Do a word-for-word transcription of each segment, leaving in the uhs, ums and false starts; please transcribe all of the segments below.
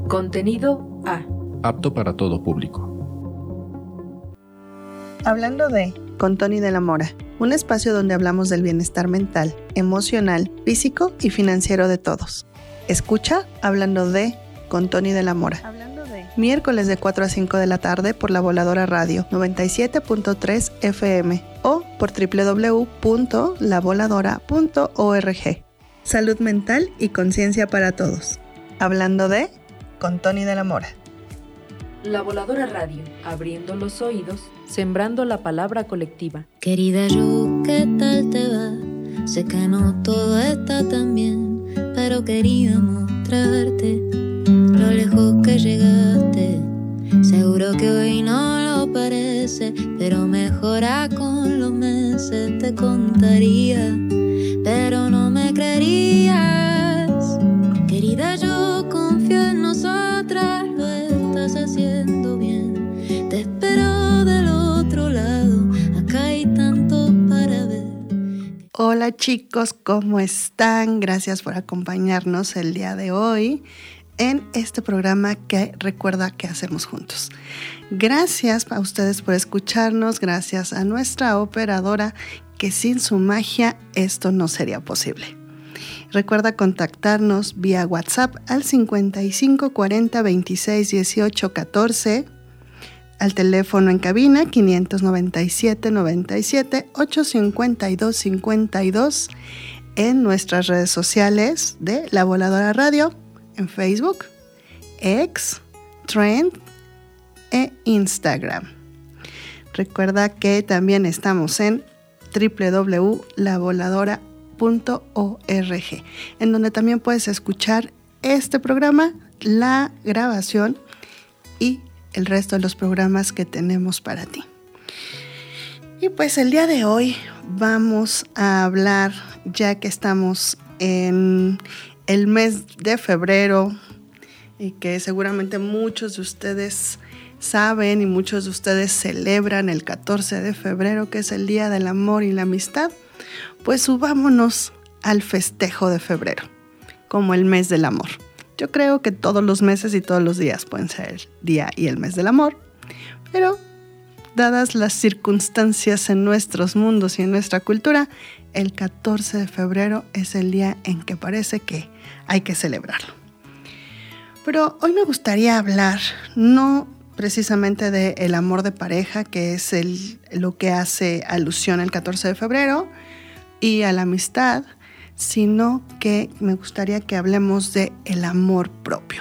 Contenido A. Apto para todo público. Hablando de con Tony de la Mora, un espacio donde hablamos del bienestar mental, emocional, físico y financiero de todos. Escucha Hablando de con Tony de la Mora. Hablando de miércoles de cuatro a cinco de la tarde por La Voladora Radio noventa y siete punto tres F M o por doble u doble u doble u punto la voladora punto org. Salud mental y conciencia para todos. Hablando de con Tony de la Mora. La Voladora Radio, abriendo los oídos, sembrando la palabra colectiva. Querida yo, ¿qué tal te va? Sé que no todo está tan bien, pero quería mostrarte lo lejos que llegaste. Seguro que hoy no lo parece, pero mejora con los meses. Te contaría, pero no me creerías. Querida yo, confío en nosotras, lo estás haciendo bien. Te espero del otro lado, acá hay tanto para ver. Hola chicos, ¿cómo están? Gracias por acompañarnos el día de hoy en este programa que recuerda que hacemos juntos. Gracias a ustedes por escucharnos, gracias a nuestra operadora que sin su magia esto no sería posible. Recuerda contactarnos vía WhatsApp al cincuenta y cinco cuarenta veintiséis dieciocho catorce, al teléfono en cabina quinientos noventa y siete noventa y siete ochocientos cincuenta y dos cincuenta y dos, en nuestras redes sociales de La Voladora Radio, en Facebook, X, Trend e Instagram. Recuerda que también estamos en doble u doble u doble u punto la voladora punto org, en donde también puedes escuchar este programa, la grabación y el resto de los programas que tenemos para ti. Y pues el día de hoy vamos a hablar, ya que estamos en el mes de febrero y que seguramente muchos de ustedes saben y muchos de ustedes celebran el catorce de febrero, que es el Día del Amor y la Amistad, pues subámonos al festejo de febrero, como el mes del amor. Yo creo que todos los meses y todos los días pueden ser el día y el mes del amor, pero dadas las circunstancias en nuestros mundos y en nuestra cultura, el catorce de febrero es el día en que parece que hay que celebrarlo. Pero hoy me gustaría hablar no precisamente del amor de pareja, que es el, lo que hace alusión el catorce de febrero, y a la amistad, sino que me gustaría que hablemos de el amor propio.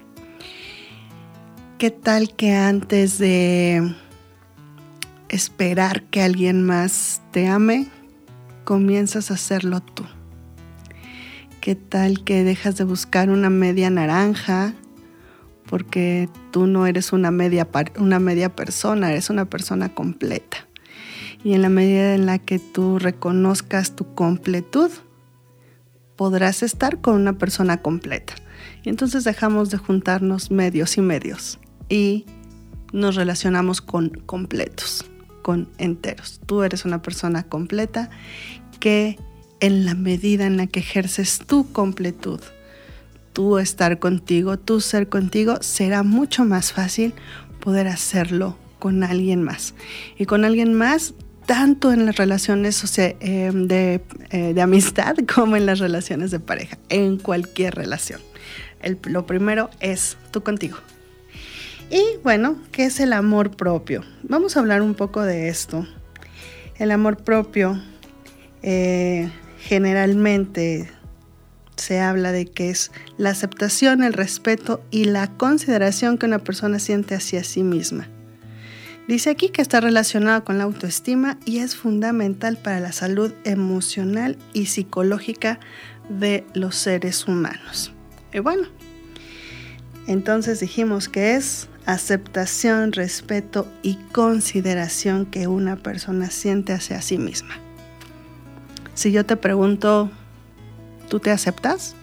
¿Qué tal que antes de esperar que alguien más te ame, comienzas a hacerlo tú? ¿Qué tal que dejas de buscar una media naranja porque tú no eres una media, una media persona, eres una persona completa? Y en la medida en la que tú reconozcas tu completud, podrás estar con una persona completa. Y entonces dejamos de juntarnos medios y medios y nos relacionamos con completos, con enteros. Tú eres una persona completa que en la medida en la que ejerces tu completud, tú estar contigo, tú ser contigo, será mucho más fácil poder hacerlo con alguien más. Y con alguien más, tanto en las relaciones o sea, eh, de, eh, de amistad como en las relaciones de pareja, en cualquier relación. El, lo primero es tú contigo. Y bueno, ¿qué es el amor propio? Vamos a hablar un poco de esto. El amor propio eh, generalmente se habla de que es la aceptación, el respeto y la consideración que una persona siente hacia sí misma. Dice aquí que está relacionado con la autoestima y es fundamental para la salud emocional y psicológica de los seres humanos. Y bueno, entonces dijimos que es aceptación, respeto y consideración que una persona siente hacia sí misma. Si yo te pregunto, ¿tú te aceptas?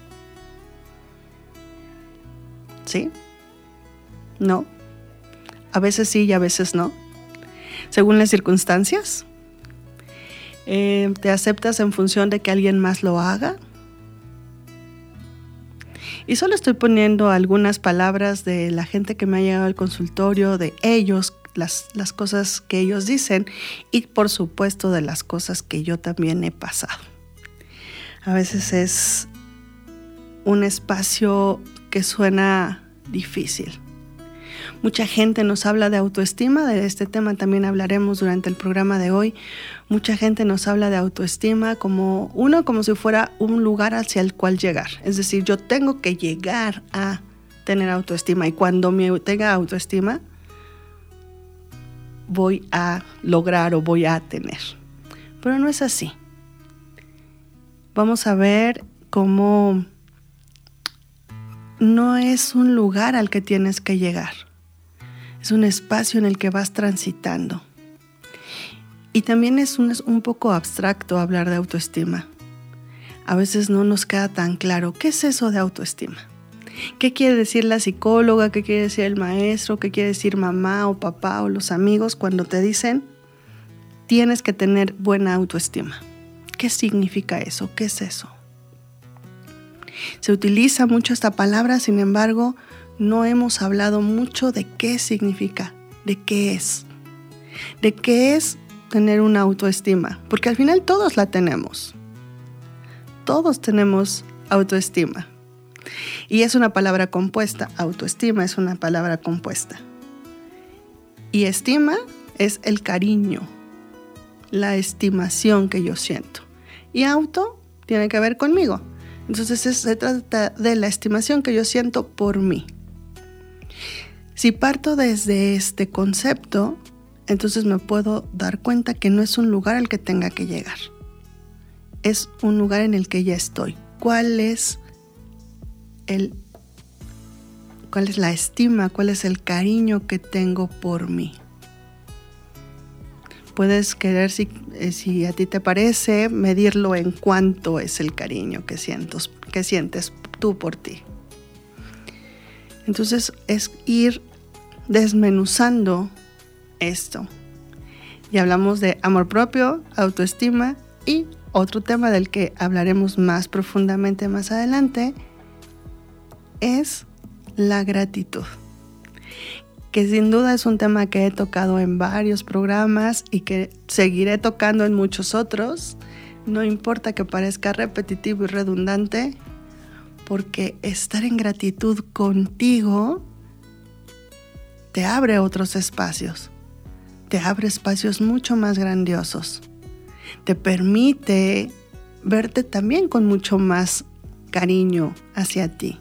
¿Sí? ¿No? A veces sí y a veces no, según las circunstancias. Eh, ¿Te aceptas en función de que alguien más lo haga? Y solo estoy poniendo algunas palabras de la gente que me ha llegado al consultorio, de ellos, las, las cosas que ellos dicen y por supuesto de las cosas que yo también he pasado. A veces es un espacio que suena difícil. Mucha gente nos habla de autoestima, de este tema también hablaremos durante el programa de hoy. Mucha gente nos habla de autoestima como uno, como si fuera un lugar hacia el cual llegar. Es decir, yo tengo que llegar a tener autoestima y cuando me tenga autoestima voy a lograr o voy a tener. Pero no es así. Vamos a ver cómo no es un lugar al que tienes que llegar. Es un espacio en el que vas transitando. Y también es un, es un poco abstracto hablar de autoestima. A veces no nos queda tan claro qué es eso de autoestima. ¿Qué quiere decir la psicóloga? ¿Qué quiere decir el maestro? ¿Qué quiere decir mamá o papá o los amigos cuando te dicen tienes que tener buena autoestima? ¿Qué significa eso? ¿Qué es eso? Se utiliza mucho esta palabra, sin embargo, no hemos hablado mucho de qué significa, de qué es, de qué es tener una autoestima, porque al final todos la tenemos. Todos tenemos autoestima. Y es una palabra compuesta, autoestima es una palabra compuesta. Y estima es el cariño, la estimación que yo siento. Y auto tiene que ver conmigo. Entonces se trata de la estimación que yo siento por mí. Si parto desde este concepto, entonces me puedo dar cuenta que no es un lugar al que tenga que llegar. Es un lugar en el que ya estoy. ¿Cuál es el, cuál es la estima? ¿Cuál es el cariño que tengo por mí? Puedes querer, si, si a ti te parece, medirlo en cuánto es el cariño que sientes, que sientes tú por ti. Entonces es ir desmenuzando esto. Y hablamos de amor propio, autoestima y otro tema del que hablaremos más profundamente más adelante es la gratitud, que sin duda es un tema que he tocado en varios programas y que seguiré tocando en muchos otros. No importa que parezca repetitivo y redundante, porque estar en gratitud contigo te abre otros espacios, te abre espacios mucho más grandiosos, te permite verte también con mucho más cariño hacia ti.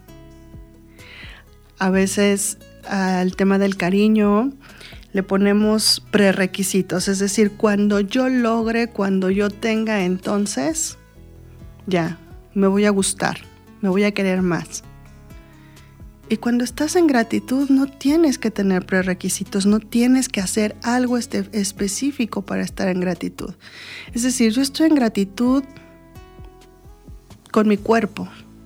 A veces al tema del cariño le ponemos prerequisitos, es decir, cuando yo logre, cuando yo tenga, entonces ya, me voy a gustar, me voy a querer más. Y cuando estás en gratitud no tienes que tener prerequisitos, no tienes que hacer algo este específico para estar en gratitud. Es decir, yo estoy en gratitud con mi cuerpo,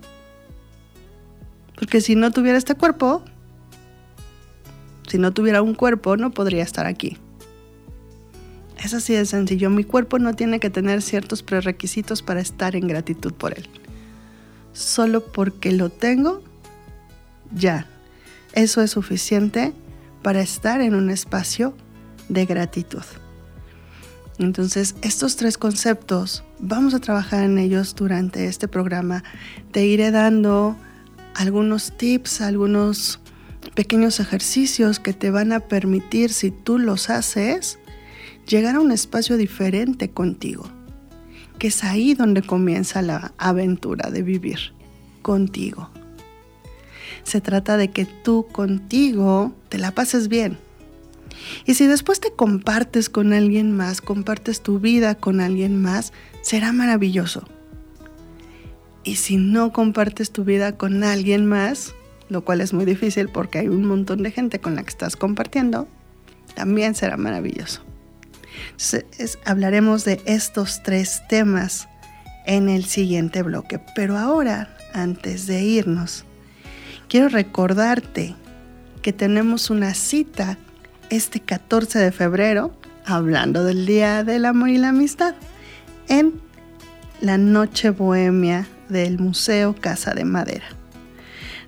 porque si no tuviera este cuerpo, si no tuviera un cuerpo, no podría estar aquí. Es así de sencillo. Mi cuerpo no tiene que tener ciertos prerequisitos para estar en gratitud por él. Solo porque lo tengo, ya. Eso es suficiente para estar en un espacio de gratitud. Entonces, estos tres conceptos, vamos a trabajar en ellos durante este programa. Te iré dando algunos tips, algunos pequeños ejercicios que te van a permitir, si tú los haces, llegar a un espacio diferente contigo, que es ahí donde comienza la aventura de vivir contigo. Se trata de que tú contigo te la pases bien. Y si después te compartes con alguien más, compartes tu vida con alguien más, será maravilloso. Y si no compartes tu vida con alguien más, lo cual es muy difícil porque hay un montón de gente con la que estás compartiendo, también será maravilloso. Entonces, es, hablaremos de estos tres temas en el siguiente bloque. Pero ahora, antes de irnos, quiero recordarte que tenemos una cita este catorce de febrero, hablando del Día del Amor y la Amistad, en la Noche Bohemia del Museo Casa de Madera.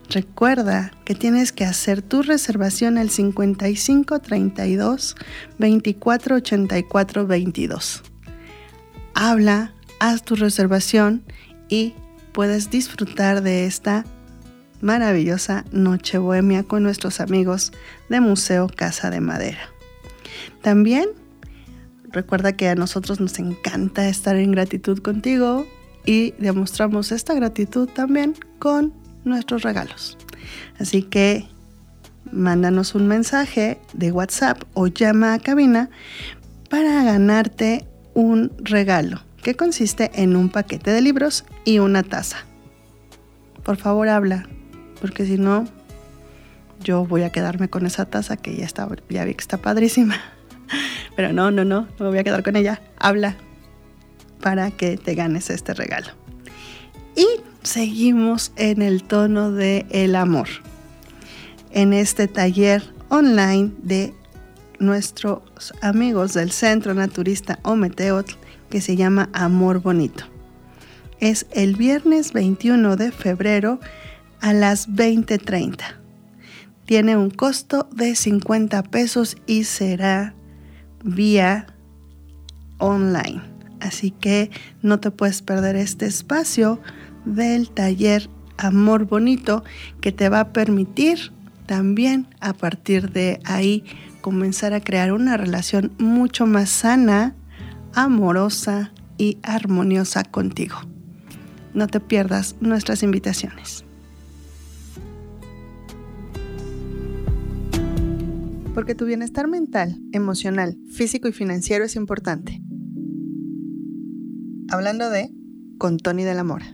recuerda que tienes que hacer tu reservación al cincuenta y cinco treinta y dos veinticuatro ochenta y cuatro veintidós. Habla, haz tu reservación y puedes disfrutar de esta maravillosa noche bohemia con nuestros amigos de Museo Casa de Madera. También recuerda que a nosotros nos encanta estar en gratitud contigo y demostramos esta gratitud también con nuestros regalos. Así que mándanos un mensaje de WhatsApp o llama a cabina para ganarte un regalo que consiste en un paquete de libros y una taza. Por favor, habla, porque si no, yo voy a quedarme con esa taza que ya está, ya vi que está padrísima. Pero no, no, no, no me voy a quedar con ella. Habla para que te ganes este regalo. Y seguimos en el tono de el amor. En este taller online de nuestros amigos del Centro Naturista Ometeotl que se llama Amor Bonito. Es el viernes veintiuno de febrero a las veinte treinta. Tiene un costo de cincuenta pesos y será vía online. Así que no te puedes perder este espacio del taller Amor Bonito que te va a permitir también a partir de ahí comenzar a crear una relación mucho más sana, amorosa y armoniosa contigo. No te pierdas nuestras invitaciones. Porque tu bienestar mental, emocional, físico y financiero es importante. Hablando de con Tony de la Mora.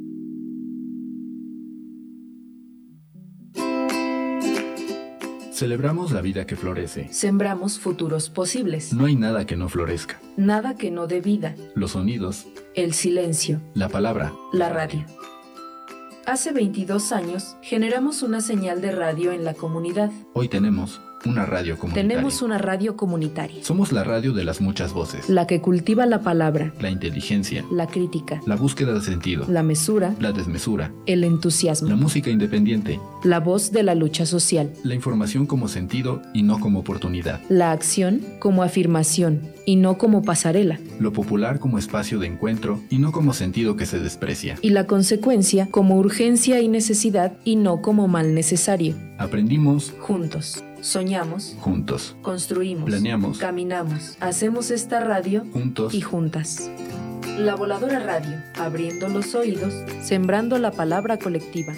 Celebramos la vida que florece. Sembramos futuros posibles. No hay nada que no florezca. Nada que no dé vida. Los sonidos, El silencio. la palabra, La radio. Hace veintidós años generamos una señal de radio en la comunidad. hoy tenemos una radio comunitaria. Tenemos una radio comunitaria. Somos la radio de las muchas voces. La que cultiva la palabra, La inteligencia, la crítica, la búsqueda de sentido, la mesura, la desmesura, el la entusiasmo, música independiente, la voz de la lucha social, la información como sentido y no como oportunidad, la acción como afirmación y no como pasarela, lo popular como espacio de encuentro y no como sentido que se desprecia. y la consecuencia como urgencia y necesidad y no como mal necesario. Aprendimos Juntos, soñamos, juntos, construimos, planeamos, caminamos, hacemos esta radio juntos. y juntas. La Voladora Radio, abriendo los oídos, sembrando la palabra colectiva.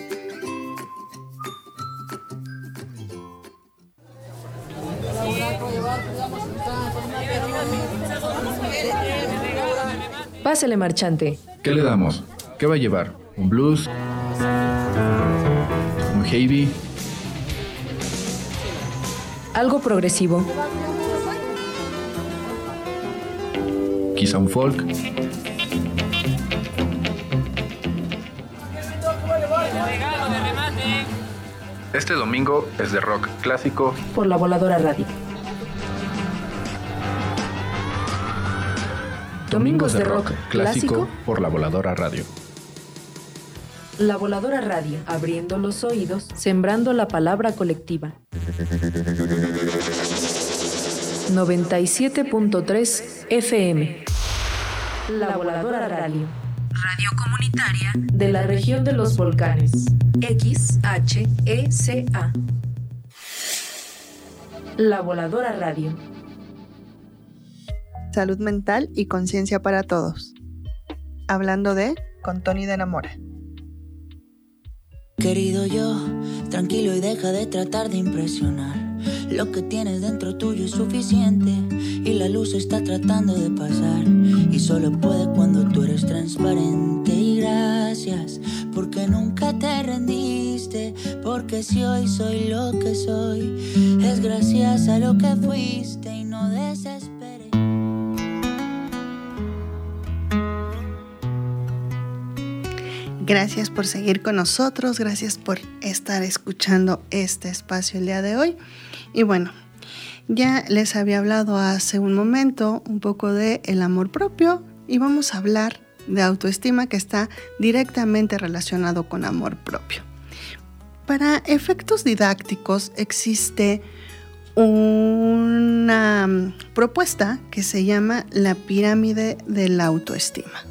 Pásele, marchante. ¿Qué le damos? ¿Qué va a llevar? ¿Un blues? ¿Un heavy? Algo progresivo. ¿Quizá un folk? Este domingo es de rock clásico Por la Voladora Radio. Domingos de rock clásico por la Voladora Radio. La Voladora Radio, abriendo los oídos, sembrando la palabra colectiva. noventa y siete punto tres F M. La Voladora Radio. Radio comunitaria de la región de los volcanes. X H E C A. La Voladora Radio. Salud mental y conciencia para todos. Hablando de con Tony de la Mora. Querido yo, tranquilo y deja de tratar de impresionar. Lo que tienes dentro tuyo es suficiente y la luz está tratando de pasar. Y solo puede cuando tú eres transparente. Y gracias porque nunca te rendiste. Porque si hoy soy lo que soy, es gracias a lo que fuiste. Y no desesperes. Gracias por seguir con nosotros, gracias por estar escuchando este espacio el día de hoy. Y bueno, ya les había hablado hace un momento un poco de el amor propio y vamos a hablar de autoestima que está directamente relacionado con amor propio. Para efectos didácticos existe una propuesta que se llama la pirámide de la autoestima.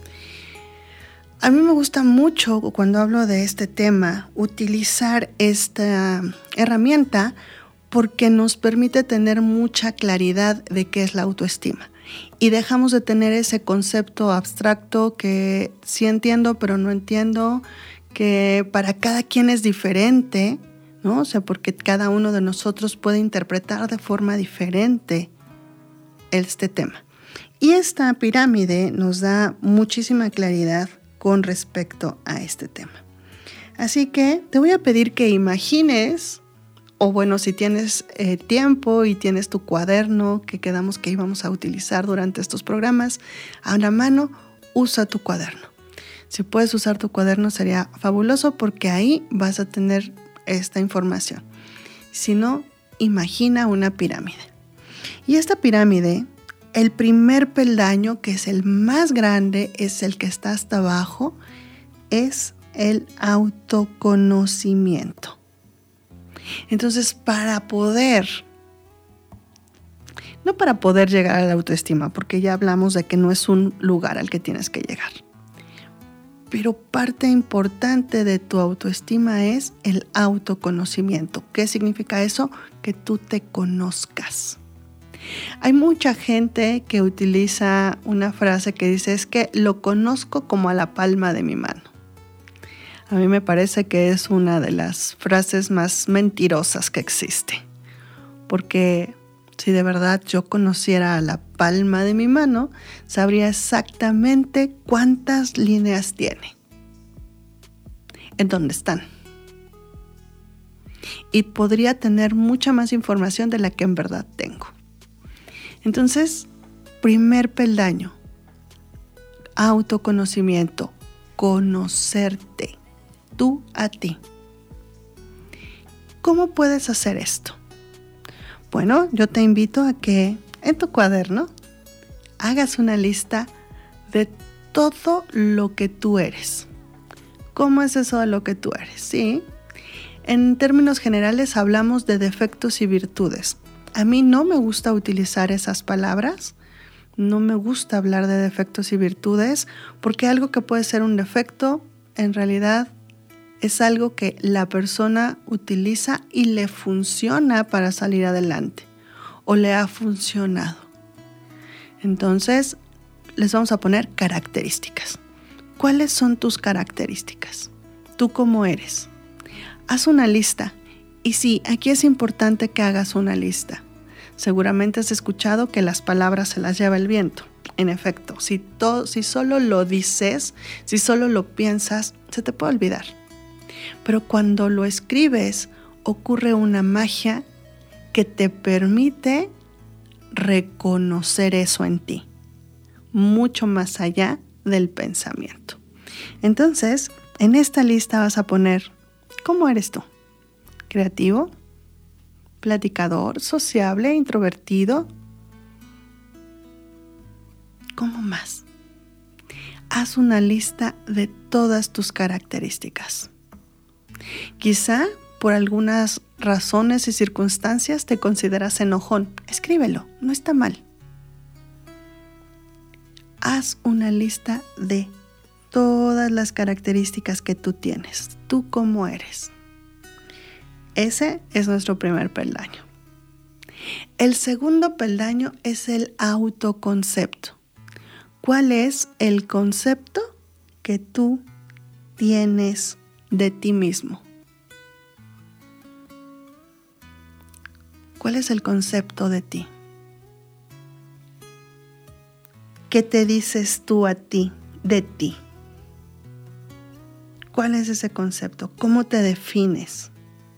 A mí me gusta mucho cuando hablo de este tema utilizar esta herramienta porque nos permite tener mucha claridad de qué es la autoestima y dejamos de tener ese concepto abstracto que sí entiendo pero no entiendo, que para cada quien es diferente, ¿no? O sea, porque cada uno de nosotros puede interpretar de forma diferente este tema. Y esta pirámide nos da muchísima claridad con respecto a este tema. Así que te voy a pedir que imagines, o bueno, si tienes eh, tiempo y tienes tu cuaderno que quedamos que íbamos a utilizar durante estos programas, a la mano, usa tu cuaderno. Si puedes usar tu cuaderno sería fabuloso porque ahí vas a tener esta información. Si no, imagina una pirámide. Y esta pirámide, el primer peldaño, que es el más grande, es el que está hasta abajo, es el autoconocimiento. Entonces, para poder, no para poder llegar a la autoestima, porque ya hablamos de que no es un lugar al que tienes que llegar, pero parte importante de tu autoestima es el autoconocimiento. ¿Qué significa eso? Que tú te conozcas. Hay mucha gente que utiliza una frase que dice es que lo conozco como a la palma de mi mano. A mí me parece que es una de las frases más mentirosas que existe. Porque si de verdad yo conociera a la palma de mi mano, sabría exactamente cuántas líneas tiene, en dónde están. Y podría tener mucha más información de la que en verdad tengo. Entonces, primer peldaño, autoconocimiento, conocerte, tú a ti. ¿Cómo puedes hacer esto? Bueno, yo te invito a que en tu cuaderno hagas una lista de todo lo que tú eres. ¿Cómo es eso de lo que tú eres? Sí, en términos generales hablamos de defectos y virtudes. A mí no me gusta utilizar esas palabras, no me gusta hablar de defectos y virtudes, porque algo que puede ser un defecto, en realidad es algo que la persona utiliza y le funciona para salir adelante, o le ha funcionado. Entonces, les vamos a poner características. ¿Cuáles son tus características? ¿Tú cómo eres? Haz una lista. Y sí, aquí es importante que hagas una lista. Seguramente has escuchado que las palabras se las lleva el viento. En efecto, si, to- si solo lo dices, si solo lo piensas, se te puede olvidar. Pero cuando lo escribes, ocurre una magia que te permite reconocer eso en ti, mucho más allá del pensamiento. Entonces, en esta lista vas a poner, ¿cómo eres tú? ¿Creativo? ¿Platicador? ¿Sociable? ¿Introvertido? ¿Cómo más? Haz una lista de todas tus características. Quizá por algunas razones y circunstancias te consideras enojón. Escríbelo, no está mal. Haz una lista de todas las características que tú tienes. ¿Tú cómo eres? Ese es nuestro primer peldaño. El segundo peldaño es el autoconcepto. ¿Cuál es el concepto que tú tienes de ti mismo? ¿Cuál es el concepto de ti? ¿Qué te dices tú a ti, de ti? ¿Cuál es ese concepto? ¿Cómo te defines?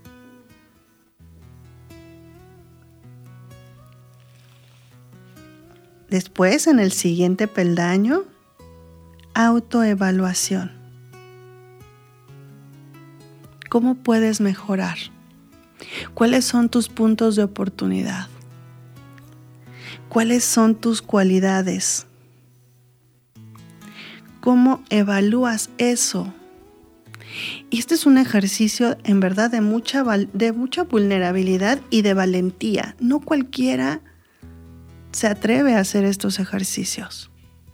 Después, en el siguiente peldaño, autoevaluación. ¿Cómo puedes mejorar? ¿Cuáles son tus puntos de oportunidad? ¿Cuáles son tus cualidades? ¿Cómo evalúas eso? Y este es un ejercicio en verdad de mucha, de mucha vulnerabilidad y de valentía. No cualquiera se atreve a hacer estos ejercicios.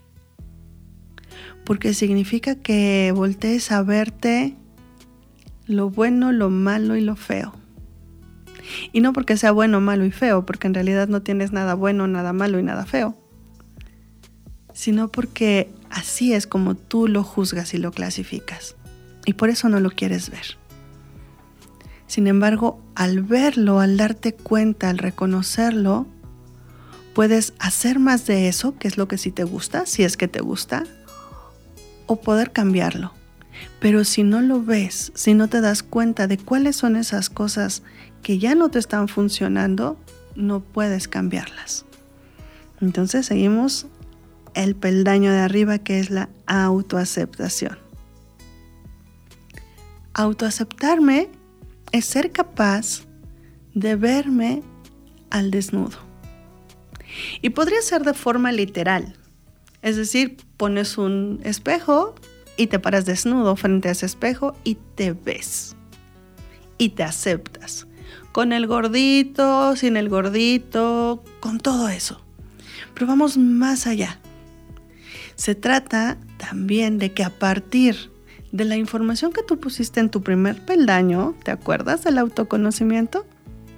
Porque significa que voltees a verte lo bueno, lo malo y lo feo. Y no porque sea bueno, malo y feo, porque en realidad no tienes nada bueno, nada malo y nada feo, sino porque así es como tú lo juzgas y lo clasificas. Y por eso no lo quieres ver. Sin embargo, al verlo, al darte cuenta, al reconocerlo, puedes hacer más de eso, que es lo que sí te gusta, si es que te gusta, o poder cambiarlo. Pero si no lo ves, si no te das cuenta de cuáles son esas cosas que ya no te están funcionando, no puedes cambiarlas. Entonces seguimos el peldaño de arriba, que es la autoaceptación. Autoaceptarme es ser capaz de verme al desnudo. Y podría ser de forma literal. Es decir, pones un espejo y te paras desnudo frente a ese espejo y te ves. Y te aceptas. Con el gordito, sin el gordito, con todo eso. Pero vamos más allá. Se trata también de que a partir de la información que tú pusiste en tu primer peldaño, ¿te acuerdas del autoconocimiento?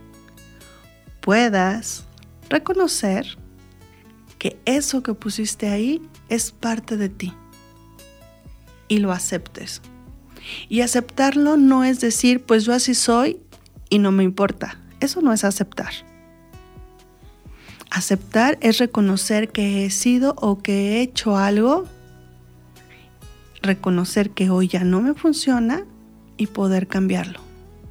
Puedas reconocer que eso que pusiste ahí es parte de ti y lo aceptes. Y aceptarlo no es decir, pues yo así soy y no me importa. Eso no es aceptar. Aceptar es reconocer que he sido o que he hecho algo, reconocer que hoy ya no me funciona y poder cambiarlo.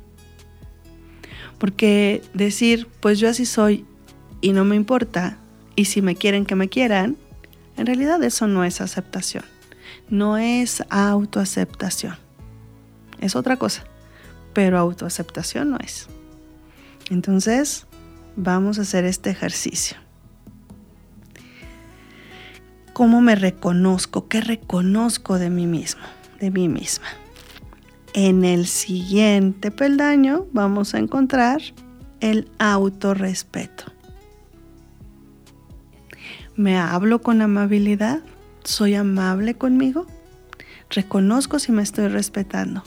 Porque decir, pues yo así soy y no me importa, y si me quieren que me quieran, en realidad eso no es aceptación, no es autoaceptación. Es otra cosa, pero autoaceptación no es. Entonces, vamos a hacer este ejercicio. ¿Cómo me reconozco? ¿Qué reconozco de mí mismo, de mí misma? En el siguiente peldaño vamos a encontrar el autorrespeto. ¿Me hablo con amabilidad? ¿Soy amable conmigo? ¿Reconozco si me estoy respetando?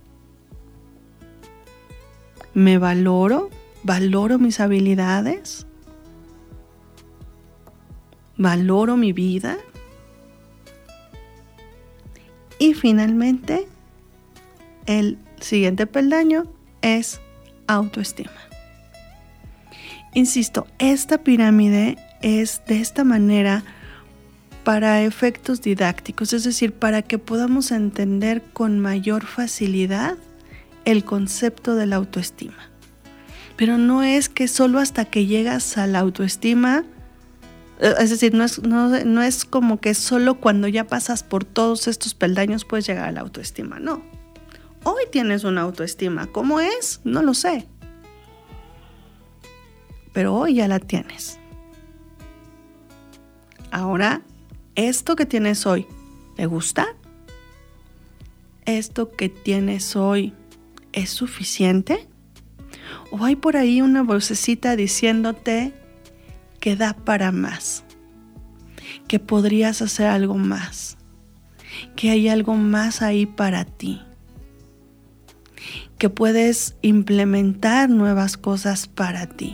¿Me valoro? ¿Valoro mis habilidades? ¿Valoro mi vida? Y finalmente, el siguiente peldaño es autoestima. Insisto, esta pirámide es de esta manera para efectos didácticos, es decir, para que podamos entender con mayor facilidad el concepto de la autoestima. Pero no es que solo hasta que llegas a la autoestima, es decir, no es, no, no es como que solo cuando ya pasas por todos estos peldaños puedes llegar a la autoestima, no. Hoy tienes una autoestima, ¿cómo es? No lo sé. Pero hoy ya la tienes. Ahora, ¿esto que tienes hoy te gusta? ¿Esto que tienes hoy es suficiente? ¿O hay por ahí una vocecita diciéndote que da para más? Que podrías hacer algo más. Que hay algo más ahí para ti. Que puedes implementar nuevas cosas para ti.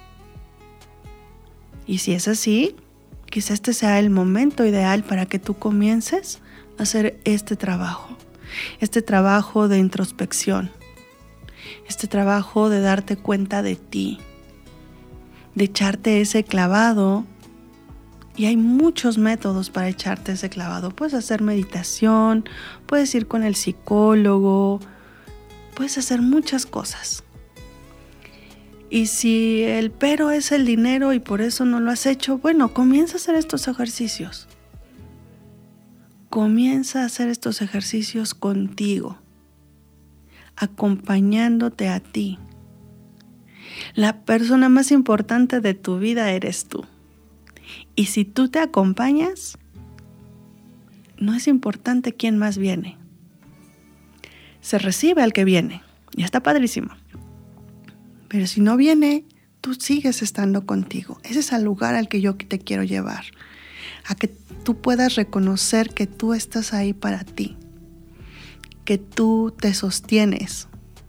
Y si es así, quizá este sea el momento ideal para que tú comiences a hacer este trabajo. Este trabajo de introspección. Este trabajo de darte cuenta de ti. De echarte ese clavado. Y hay muchos métodos para echarte ese clavado. Puedes hacer meditación, puedes ir con el psicólogo, puedes hacer muchas cosas. Y si el pero es el dinero y por eso no lo has hecho, bueno, comienza a hacer estos ejercicios. Comienza a hacer estos ejercicios contigo, acompañándote a ti. La persona más importante de tu vida eres tú. Y si tú te acompañas, no es importante quién más viene. se recibe al que viene. Y está padrísimo. Pero si no viene, tú sigues estando contigo. Ese es el lugar al que yo te quiero llevar. A que tú puedas reconocer que tú estás ahí para ti. Que tú te sostienes.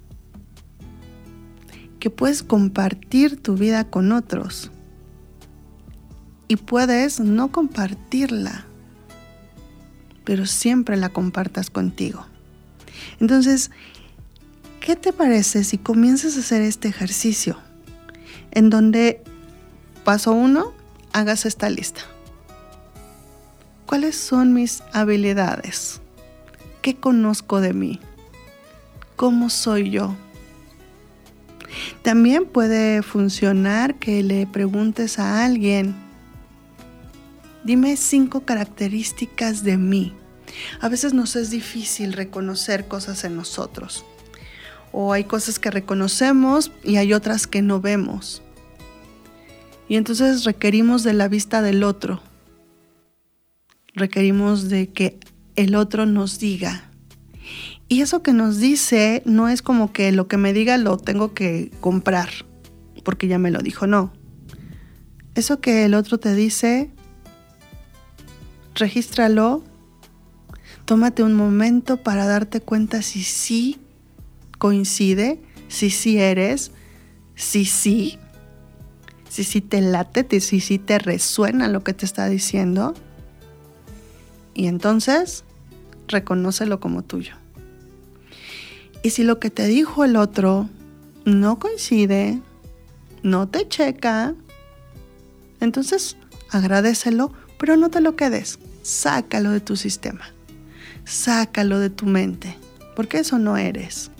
Que puedes compartir tu vida con otros. Y puedes no compartirla, pero siempre la compartas contigo. Entonces, ¿qué te parece si comienzas a hacer este ejercicio? En donde, paso uno, hagas esta lista. ¿Cuáles son mis habilidades? ¿Qué conozco de mí? ¿Cómo soy yo? También puede funcionar que le preguntes a alguien, dime cinco características de mí. A veces nos es difícil reconocer cosas en nosotros. O hay cosas que reconocemos y hay otras que no vemos. Y entonces requerimos de la vista del otro. Requerimos de que el otro nos diga. Y eso que nos dice no es como que lo que me diga lo tengo que comprar, porque ya me lo dijo, no. Eso que el otro te dice, regístralo, tómate un momento para darte cuenta si sí coincide, si sí eres, si sí, si sí te late, si sí te resuena lo que te está diciendo. Y entonces, reconócelo como tuyo. Y si lo que te dijo el otro no coincide, no te checa, entonces agradécelo, pero no te lo quedes. Sácalo de tu sistema. Sácalo de tu mente, porque eso no eres.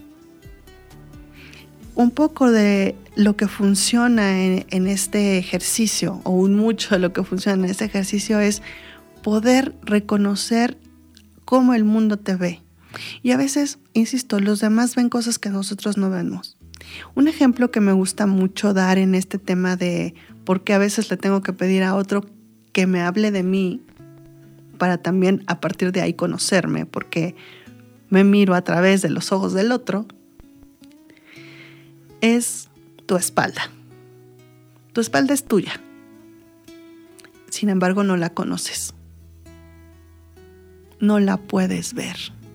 Un poco de lo que funciona en, en este ejercicio, o un mucho de lo que funciona en este ejercicio, es poder reconocer cómo el mundo te ve. Y a veces, insisto, los demás ven cosas que nosotros no vemos. Un ejemplo que me gusta mucho dar en este tema de por qué a veces le tengo que pedir a otro que me hable de mí, para también a partir de ahí conocerme, porque me miro a través de los ojos del otro, es tu espalda. Tu espalda es tuya. Sin embargo, no la conoces. No la puedes ver.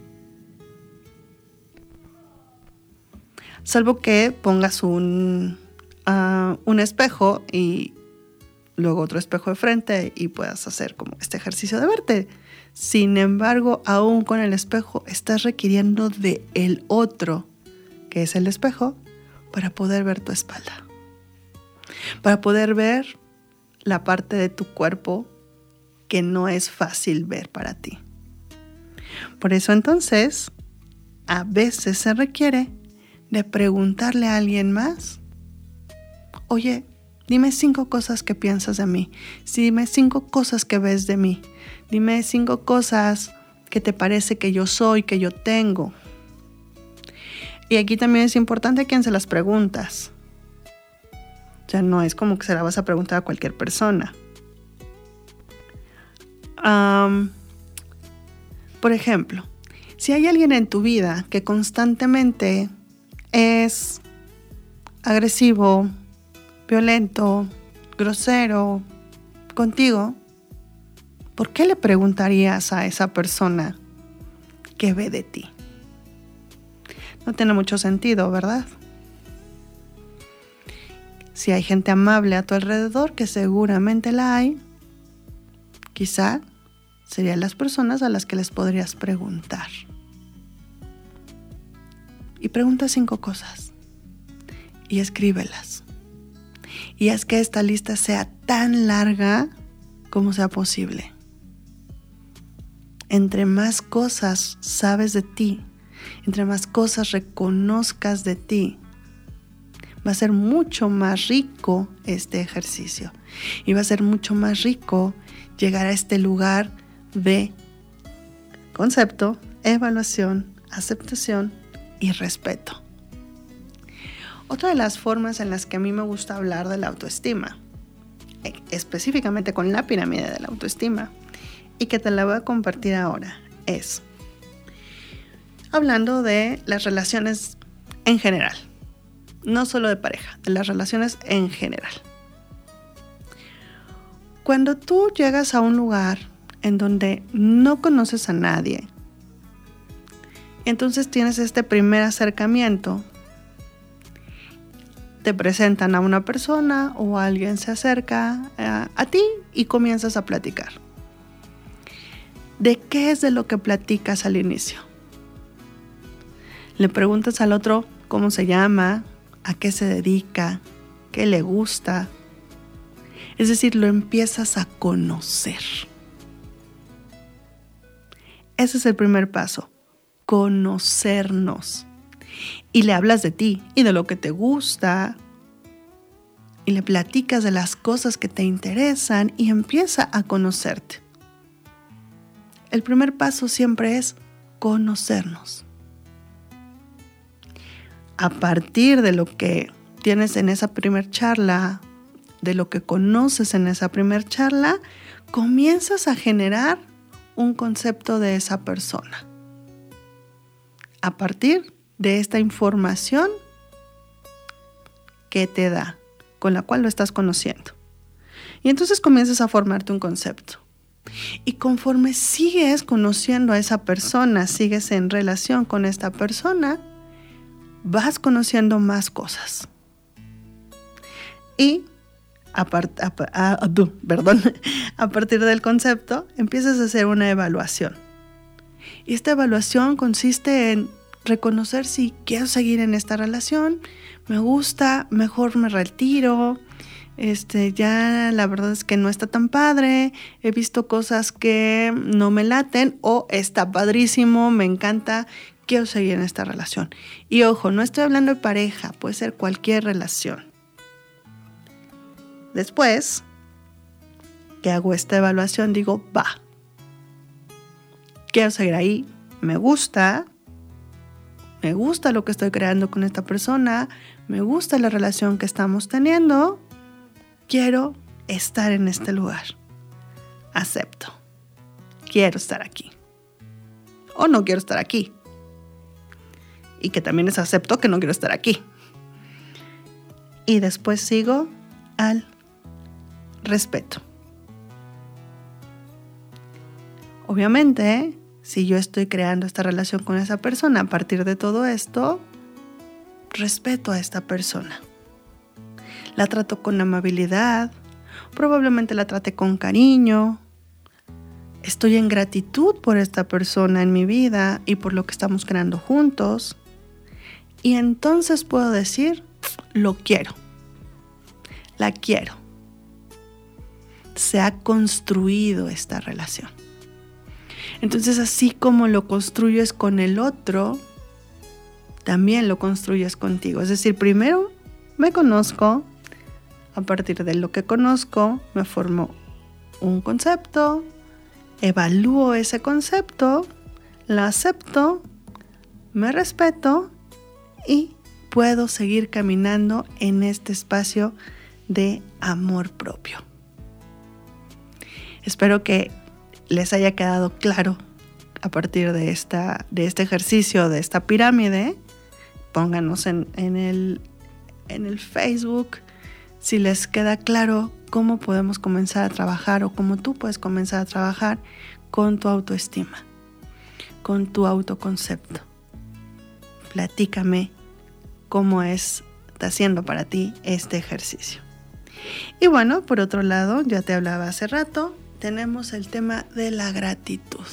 Salvo que pongas un, uh, un espejo y luego otro espejo de frente y puedas hacer como este ejercicio de verte. Sin embargo, aún con el espejo, estás requiriendo de el otro, que es el espejo, para poder ver tu espalda. Para poder ver la parte de tu cuerpo que no es fácil ver para ti. Por eso entonces, a veces se requiere de preguntarle a alguien más, oye, dime cinco cosas que piensas de mí, dime cinco cosas que ves de mí, dime cinco cosas que te parece que yo soy, que yo tengo. Y aquí también es importante a quién se las preguntas. O sea, no es como que se la vas a preguntar a cualquier persona. Um, por ejemplo, si hay alguien en tu vida que constantemente es agresivo, violento, grosero contigo, ¿por qué le preguntarías a esa persona qué ve de ti? No tiene mucho sentido, ¿verdad? Si hay gente amable a tu alrededor, que seguramente la hay, quizá serían las personas a las que les podrías preguntar. Y pregunta cinco cosas y escríbelas. Y haz que esta lista sea tan larga como sea posible. Entre más cosas sabes de ti, entre más cosas reconozcas de ti, va a ser mucho más rico este ejercicio. Y va a ser mucho más rico llegar a este lugar de concepto, evaluación, aceptación y respeto. Otra de las formas en las que a mí me gusta hablar de la autoestima, específicamente con la pirámide de la autoestima, y que te la voy a compartir ahora, es: hablando de las relaciones en general, no solo de pareja, de las relaciones en general. Cuando tú llegas a un lugar en donde no conoces a nadie, entonces tienes este primer acercamiento, te presentan a una persona o alguien se acerca a, a ti y comienzas a platicar. ¿De qué es de lo que platicas al inicio? Le preguntas al otro cómo se llama, a qué se dedica, qué le gusta. Es decir, lo empiezas a conocer. Ese es el primer paso, conocernos. Y le hablas de ti y de lo que te gusta. Y le platicas de las cosas que te interesan y empieza a conocerte. El primer paso siempre es conocernos. A partir de lo que tienes en esa primer charla, de lo que conoces en esa primer charla, comienzas a generar un concepto de esa persona. A partir de esta información que te da, con la cual lo estás conociendo. Y entonces comienzas a formarte un concepto. Y conforme sigues conociendo a esa persona, sigues en relación con esta persona, vas conociendo más cosas. Y a, part- a, a, a, perdón, a partir del concepto, empiezas a hacer una evaluación. Y esta evaluación consiste en reconocer si quiero seguir en esta relación, me gusta, mejor me retiro. Este, ya la verdad es que no está tan padre, he visto cosas que no me laten o está padrísimo, me encanta, quiero seguir en esta relación. Y ojo, no estoy hablando de pareja, puede ser cualquier relación. Después que hago esta evaluación digo, va, quiero seguir ahí, me gusta, me gusta lo que estoy creando con esta persona, me gusta la relación que estamos teniendo. Quiero estar en este lugar. Acepto. Quiero estar aquí. O no quiero estar aquí. Y que también es acepto que no quiero estar aquí. Y después sigo al respeto. Obviamente, si yo estoy creando esta relación con esa persona, a partir de todo esto, respeto a esta persona. La trato con amabilidad, probablemente la trate con cariño. Estoy en gratitud por esta persona en mi vida y por lo que estamos creando juntos. Y entonces puedo decir, lo quiero, la quiero. Se ha construido esta relación. Entonces, así como lo construyes con el otro, también lo construyes contigo. Es decir, primero me conozco. A partir de lo que conozco, me formo un concepto, evalúo ese concepto, lo acepto, me respeto y puedo seguir caminando en este espacio de amor propio. Espero que les haya quedado claro a partir de, esta, de este ejercicio, de esta pirámide. Pónganos en, en, el, en el Facebook si les queda claro cómo podemos comenzar a trabajar o cómo tú puedes comenzar a trabajar con tu autoestima, con tu autoconcepto. Platícame cómo es, está haciendo para ti este ejercicio. Y bueno, por otro lado, ya te hablaba hace rato, tenemos el tema de la gratitud,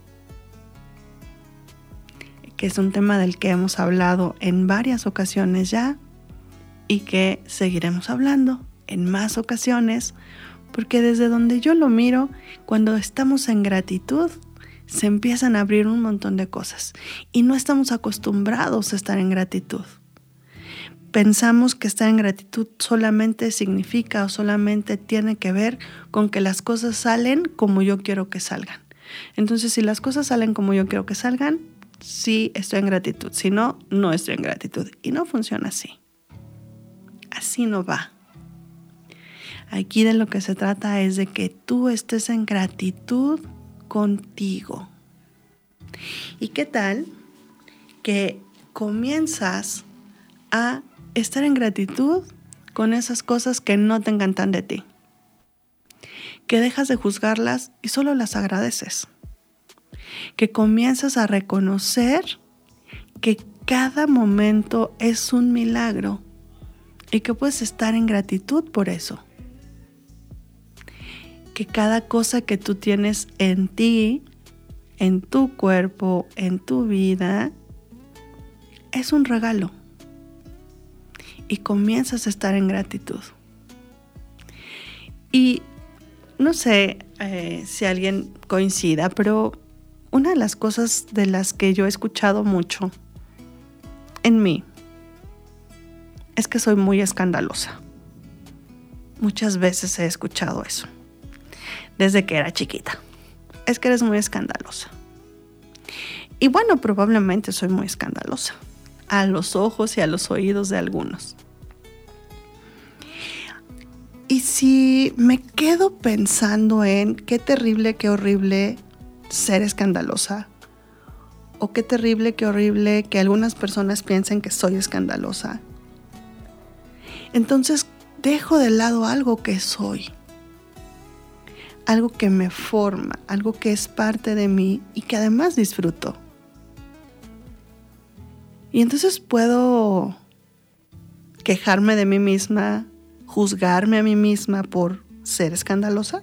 que es un tema del que hemos hablado en varias ocasiones ya y que seguiremos hablando en más ocasiones, porque desde donde yo lo miro, cuando estamos en gratitud, se empiezan a abrir un montón de cosas y no estamos acostumbrados a estar en gratitud. Pensamos que estar en gratitud solamente significa o solamente tiene que ver con que las cosas salen como yo quiero que salgan. Entonces, si las cosas salen como yo quiero que salgan, sí estoy en gratitud. Si no, no estoy en gratitud. Y no funciona así. Así no va. Aquí de lo que se trata es de que tú estés en gratitud contigo. ¿Y qué tal que comienzas a estar en gratitud con esas cosas que no te encantan de ti. Que dejas de juzgarlas y solo las agradeces. Que comienzas a reconocer que cada momento es un milagro y que puedes estar en gratitud por eso. Que cada cosa que tú tienes en ti, en tu cuerpo, en tu vida, es un regalo. Y comienzas a estar en gratitud. Y no sé eh, si alguien coincida, pero una de las cosas de las que yo he escuchado mucho en mí es que soy muy escandalosa. Muchas veces he escuchado eso, desde que era chiquita. Es que eres muy escandalosa. Y bueno, probablemente soy muy escandalosa, a los ojos y a los oídos de algunos. Y si me quedo pensando en qué terrible, qué horrible ser escandalosa, o qué terrible, qué horrible que algunas personas piensen que soy escandalosa, entonces dejo de lado algo que soy, algo que me forma, algo que es parte de mí y que además disfruto. Y entonces puedo quejarme de mí misma, juzgarme a mí misma por ser escandalosa.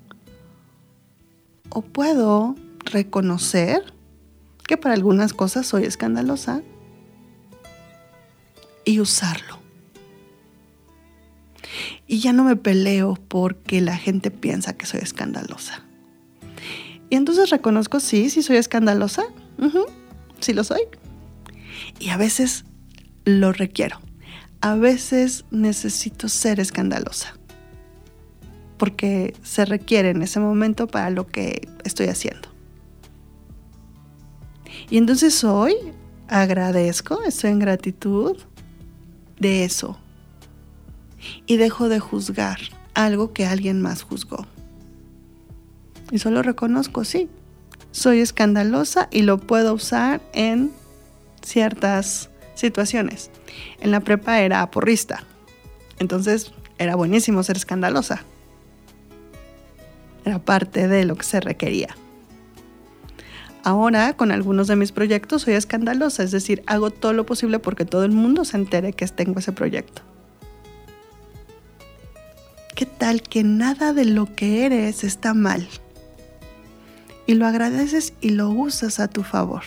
O puedo reconocer que para algunas cosas soy escandalosa y usarlo. Y ya no me peleo porque la gente piensa que soy escandalosa. Y entonces reconozco, sí, sí soy escandalosa. Uh-huh, sí lo soy. Y a veces lo requiero. A veces necesito ser escandalosa. Porque se requiere en ese momento para lo que estoy haciendo. Y entonces hoy agradezco, estoy en gratitud de eso. Y dejo de juzgar algo que alguien más juzgó. Y solo reconozco, sí, soy escandalosa y lo puedo usar en ciertas situaciones. En la prepa era porrista, entonces era buenísimo ser escandalosa. Era parte de lo que se requería. Ahora, con algunos de mis proyectos, soy escandalosa, es decir, hago todo lo posible porque todo el mundo se entere que tengo ese proyecto. ¿Qué tal que nada de lo que eres está mal? Y lo agradeces y lo usas a tu favor.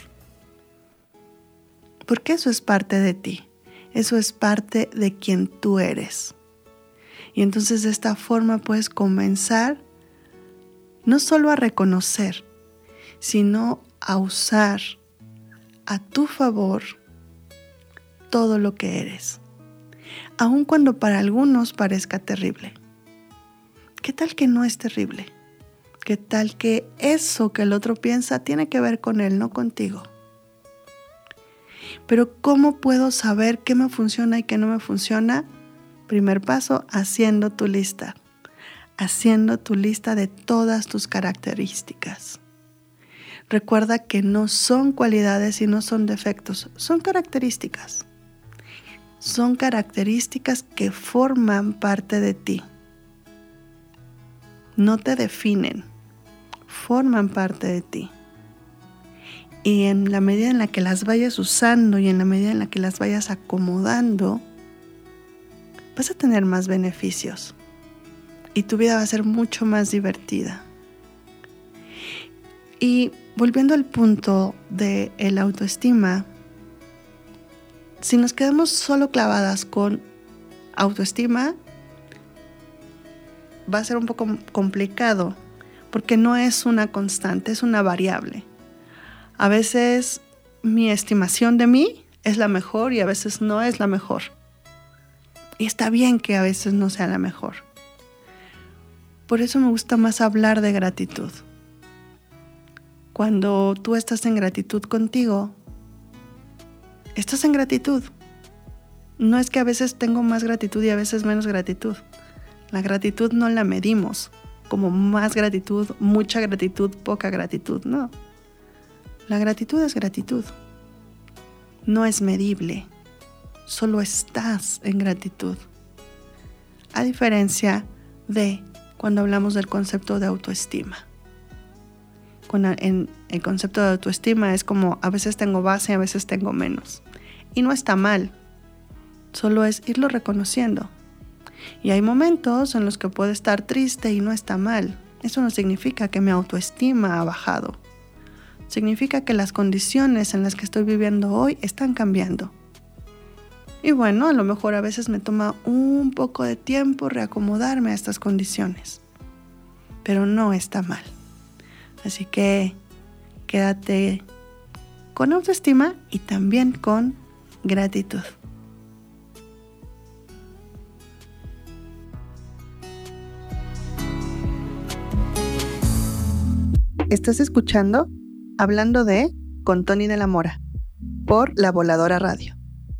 Porque eso es parte de ti. Eso es parte de quien tú eres. Y entonces de esta forma puedes comenzar no solo a reconocer, sino a usar a tu favor todo lo que eres. Aun cuando para algunos parezca terrible. ¿Qué tal que no es terrible? ¿Qué tal que eso que el otro piensa tiene que ver con él, no contigo? Pero ¿cómo puedo saber qué me funciona y qué no me funciona? Primer paso, haciendo tu lista. Haciendo tu lista de todas tus características. Recuerda que no son cualidades y no son defectos, son características. Son características que forman parte de ti. No te definen, forman parte de ti. Y en la medida en la que las vayas usando y en la medida en la que las vayas acomodando, vas a tener más beneficios y tu vida va a ser mucho más divertida. Y volviendo al punto de la autoestima, si nos quedamos solo clavadas con autoestima, va a ser un poco complicado porque no es una constante, es una variable. A veces mi estimación de mí es la mejor y a veces no es la mejor. Y está bien que a veces no sea la mejor. Por eso me gusta más hablar de gratitud. Cuando tú estás en gratitud contigo, estás en gratitud. No es que a veces tengo más gratitud y a veces menos gratitud. La gratitud no la medimos como más gratitud, mucha gratitud, poca gratitud, no. La gratitud es gratitud. no es medible, solo estás en gratitud. A diferencia de cuando hablamos del concepto de autoestima. Cuando en el concepto de autoestima es como a veces tengo base y a veces tengo menos. Y no está mal, solo es irlo reconociendo. Y hay momentos en los que puedo estar triste y no está mal. Eso no significa que mi autoestima ha bajado. Significa que las condiciones en las que estoy viviendo hoy están cambiando. Y bueno, a lo mejor a veces me toma un poco de tiempo reacomodarme a estas condiciones. Pero no está mal. Así que quédate con autoestima y también con gratitud. Estás escuchando Hablando de con Tony de la Mora por La Voladora Radio.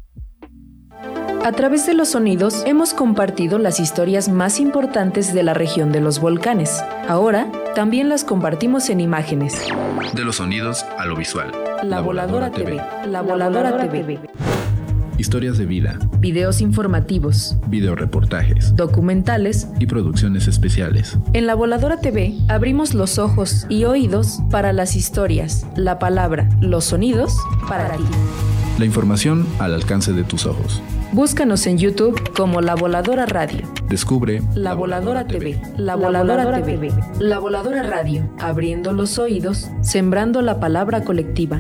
A través de los sonidos hemos compartido las historias más importantes de la región de los volcanes. Ahora también las compartimos en imágenes. De los sonidos a lo visual. La, la Voladora, Voladora T V. La Voladora T V. Historias de vida. Videos informativos. Videoreportajes. Documentales. Y producciones especiales. En La Voladora T V abrimos los ojos y oídos para las historias, la palabra, los sonidos para ti. La información al alcance de tus ojos. Búscanos en YouTube como La Voladora Radio. Descubre La, la Voladora, Voladora T V. La Voladora, Voladora T V. T V. La Voladora Radio. Abriendo los oídos, sembrando la palabra colectiva.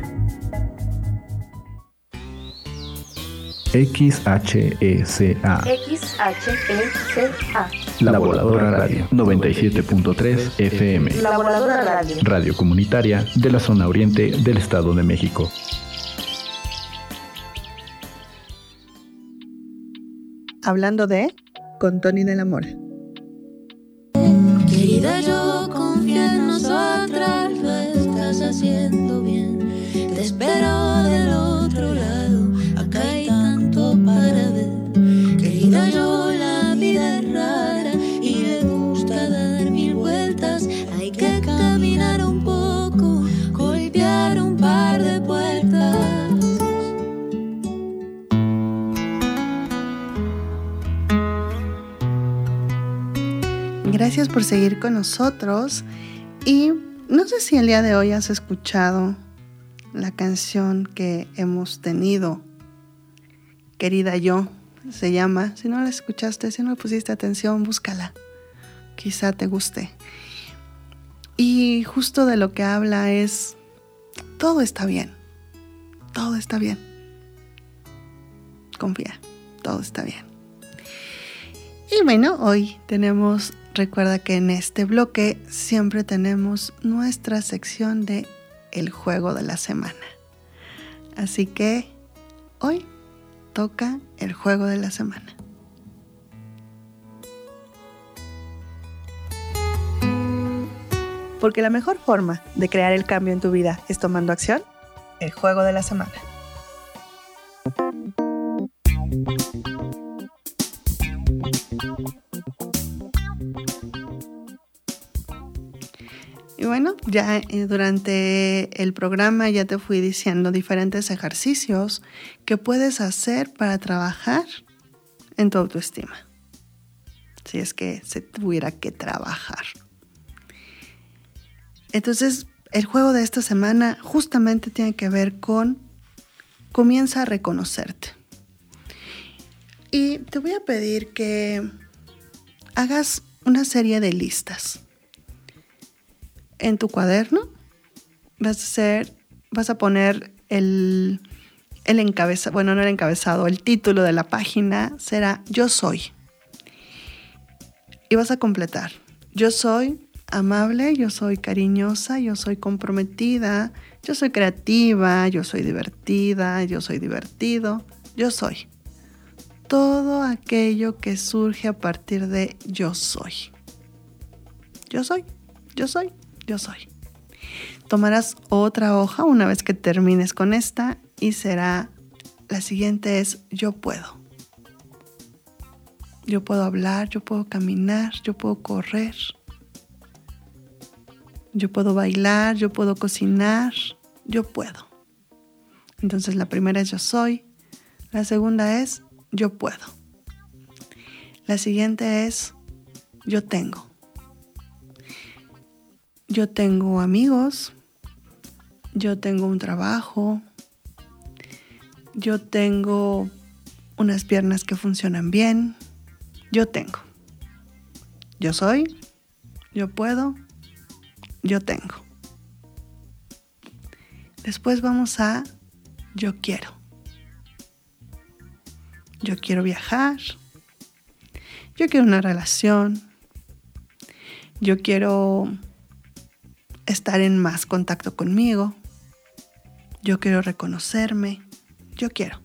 X H E C A. X H E C A. La Voladora Radio, noventa y siete punto tres F M. La Voladora Radio. Radio comunitaria de la zona oriente del Estado de México. Hablando de con Tony de la Mora. Querida, yo confío en nosotras, lo estás haciendo bien. Te espero del otro lado, acá hay tanto para ver. Querida, yo la vida es rara y me gusta dar mil vueltas. Hay que caminar un poco, golpear un par de puertas. Gracias por seguir con nosotros y no sé si el día de hoy has escuchado la canción que hemos tenido, Querida Yo, se llama. Si no la escuchaste, si no le pusiste atención, búscala, quizá te guste. Y justo de lo que habla es, todo está bien, todo está bien, confía, todo está bien. Y bueno, hoy tenemos... Recuerda que en este bloque siempre tenemos nuestra sección de El Juego de la Semana. Así que hoy toca el Juego de la Semana. Porque la mejor forma de crear el cambio en tu vida es tomando acción. El Juego de la Semana. Y bueno, ya eh, durante el programa ya te fui diciendo diferentes ejercicios que puedes hacer para trabajar en tu autoestima. Si es que se tuviera que trabajar. Entonces, el juego de esta semana justamente tiene que ver con comienza a reconocerte. Y te voy a pedir que hagas una serie de listas. En tu cuaderno vas a hacer, vas a poner el, el encabezado, bueno, no el encabezado, el título de la página será Yo soy. Y vas a completar. Yo soy amable, yo soy cariñosa, yo soy comprometida, yo soy creativa, yo soy divertida, yo soy divertido, yo soy. Todo aquello que surge a partir de yo soy. Yo soy, yo soy. Yo soy. Tomarás otra hoja una vez que termines con esta y será, la siguiente es yo puedo. Yo puedo hablar, yo puedo caminar, yo puedo correr. Yo puedo bailar, yo puedo cocinar, yo puedo. Entonces la primera es yo soy, la segunda es yo puedo. La siguiente es yo tengo. Yo tengo amigos, yo tengo un trabajo, yo tengo unas piernas que funcionan bien, yo tengo. Yo soy, yo puedo, yo tengo. Después vamos a yo quiero. Yo quiero viajar, yo quiero una relación, yo quiero estar en más contacto conmigo, yo quiero reconocerme, yo quiero.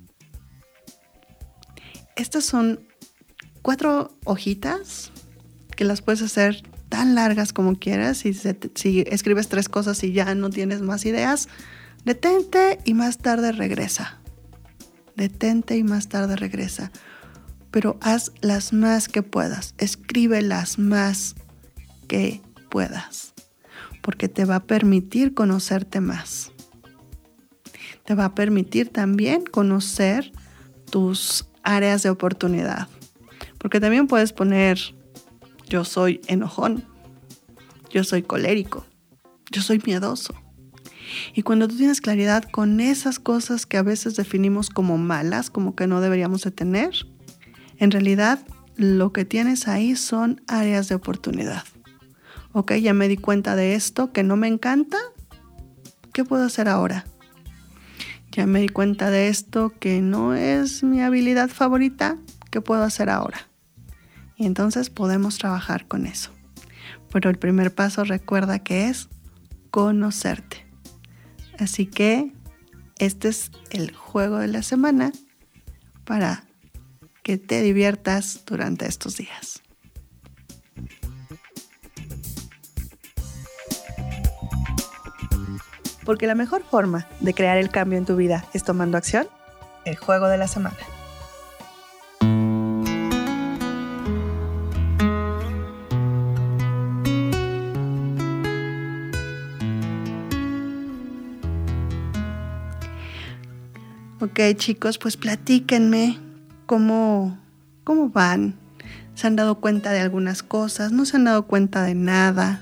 Estas son cuatro hojitas que las puedes hacer tan largas como quieras. Si, se te, si escribes tres cosas y ya no tienes más ideas, detente y más tarde regresa. Detente y más tarde regresa. Pero haz las más que puedas. Escribe las más que puedas. Porque te va a permitir conocerte más. Te va a permitir también conocer tus áreas de oportunidad. Porque también puedes poner yo soy enojón, yo soy colérico, yo soy miedoso. Y cuando tú tienes claridad con esas cosas que a veces definimos como malas, como que no deberíamos de tener, en realidad lo que tienes ahí son áreas de oportunidad. Ok, ya me di cuenta de esto que no me encanta, ¿qué puedo hacer ahora? Ya me di cuenta de esto que no es mi habilidad favorita, ¿qué puedo hacer ahora? Y entonces podemos trabajar con eso. Pero el primer paso, recuerda que es conocerte. Así que este es el juego de la semana para que te diviertas durante estos días. Porque la mejor forma de crear el cambio en tu vida es tomando acción. El juego de la semana. Ok, chicos, pues platíquenme cómo, cómo van. ¿Se han dado cuenta de algunas cosas? ¿No se han dado cuenta de nada?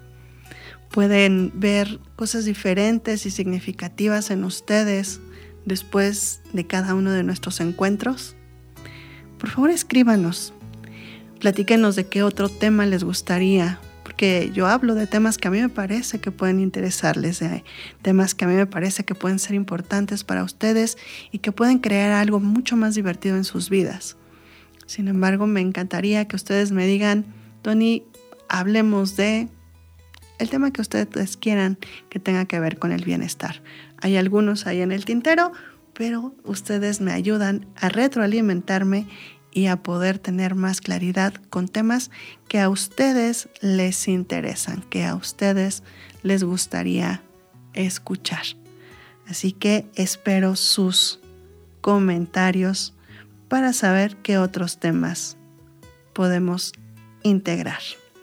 ¿Pueden ver cosas diferentes y significativas en ustedes después de cada uno de nuestros encuentros? Por favor, escríbanos. Platíquenos de qué otro tema les gustaría. Porque yo hablo de temas que a mí me parece que pueden interesarles, de temas que a mí me parece que pueden ser importantes para ustedes y que pueden crear algo mucho más divertido en sus vidas. Sin embargo, me encantaría que ustedes me digan, Tony, hablemos de el tema que ustedes quieran que tenga que ver con el bienestar. Hay algunos ahí en el tintero, pero ustedes me ayudan a retroalimentarme y a poder tener más claridad con temas que a ustedes les interesan, que a ustedes les gustaría escuchar. Así que espero sus comentarios para saber qué otros temas podemos integrar.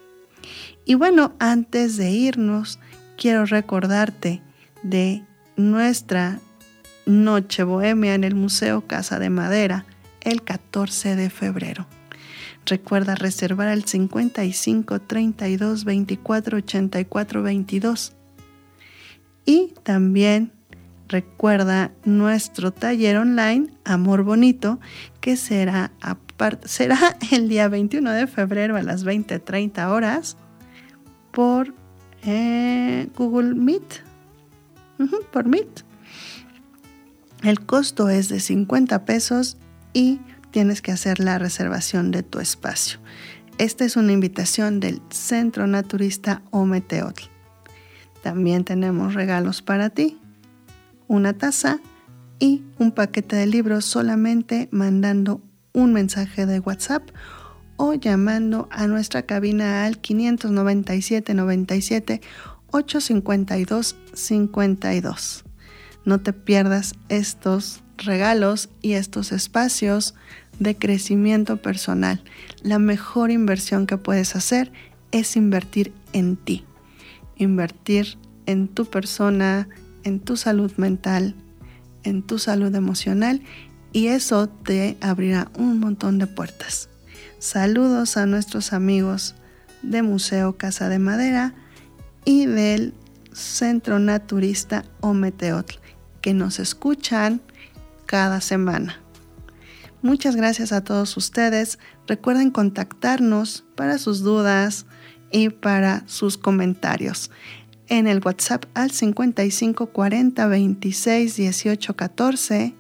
Y bueno, antes de irnos, quiero recordarte de nuestra noche bohemia en el Museo Casa de Madera, el catorce de febrero. Recuerda reservar al cincuenta y cinco, treinta y dos, veinticuatro, ochenta y cuatro, veintidós. Y también recuerda nuestro taller online Amor Bonito, que será, apart- será el día veintiuno de febrero a las veinte treinta horas por eh, Google Meet. Uh-huh, por Meet. El costo es de cincuenta pesos y tienes que hacer la reservación de tu espacio. Esta es una invitación del Centro Naturista Ometeotl. También tenemos regalos para ti, una taza y un paquete de libros solamente mandando un mensaje de WhatsApp o llamando a nuestra cabina al quinientos noventa y siete, noventa y siete, ochocientos cincuenta y dos, cincuenta y dos. No te pierdas estos regalos y estos espacios de crecimiento personal. La mejor inversión que puedes hacer es invertir en ti, invertir en tu persona, en tu salud mental, en tu salud emocional y eso te abrirá un montón de puertas. Saludos a nuestros amigos de Museo Casa de Madera y del Centro Naturista Ometeotl, que nos escuchan cada semana. Muchas gracias a todos ustedes. Recuerden contactarnos para sus dudas y para sus comentarios en el WhatsApp al cincuenta y cinco cuarenta veintiséis dieciocho catorce,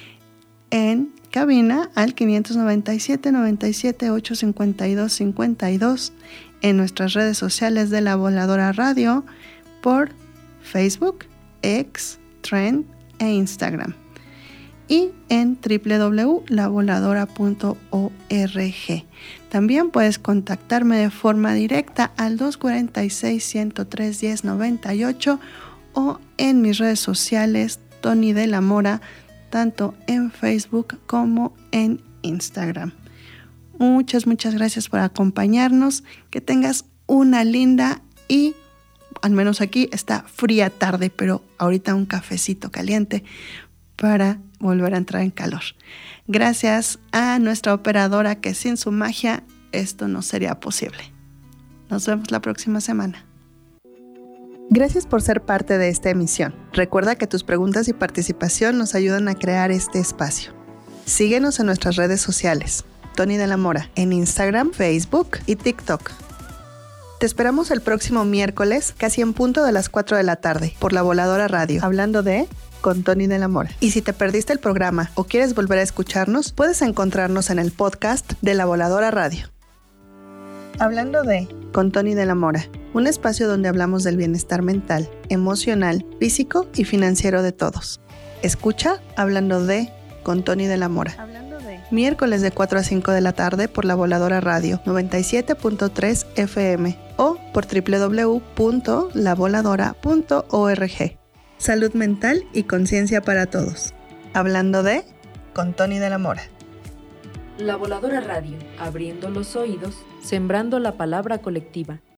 en cabina al quinientos noventa y siete noventa y siete ocho cincuenta y dos cincuenta y dos, en nuestras redes sociales de La Voladora Radio por Facebook, X, Trend e Instagram, y en doble u doble u doble u punto la voladora punto org. También puedes contactarme de forma directa al dos cuarenta y seis ciento tres diez noventa y ocho o en mis redes sociales Tony de la Mora, tanto en Facebook como en Instagram. Muchas, muchas gracias por acompañarnos. Que tengas una linda y, al menos aquí, está fría tarde, pero ahorita un cafecito caliente para volver a entrar en calor. Gracias a nuestra operadora, que sin su magia esto no sería posible. Nos vemos la próxima semana. Gracias por ser parte de esta emisión. Recuerda que tus preguntas y participación nos ayudan a crear este espacio. Síguenos en nuestras redes sociales, Tony de la Mora, en Instagram, Facebook y TikTok. Te esperamos el próximo miércoles, casi en punto de las cuatro de la tarde, por La Voladora Radio, hablando de con Tony de la Mora. Y si te perdiste el programa o quieres volver a escucharnos, puedes encontrarnos en el podcast de La Voladora Radio. Hablando de con Tony de la Mora, un espacio donde hablamos del bienestar mental, emocional, físico y financiero de todos. Escucha Hablando de con Tony de la Mora. Hablando de miércoles de cuatro a cinco de la tarde por La Voladora Radio noventa y siete punto tres F M o por doble u doble u doble u punto la voladora punto org. Salud mental y conciencia para todos. Hablando de con Tony de la Mora. La Voladora Radio, abriendo los oídos, sembrando la palabra colectiva.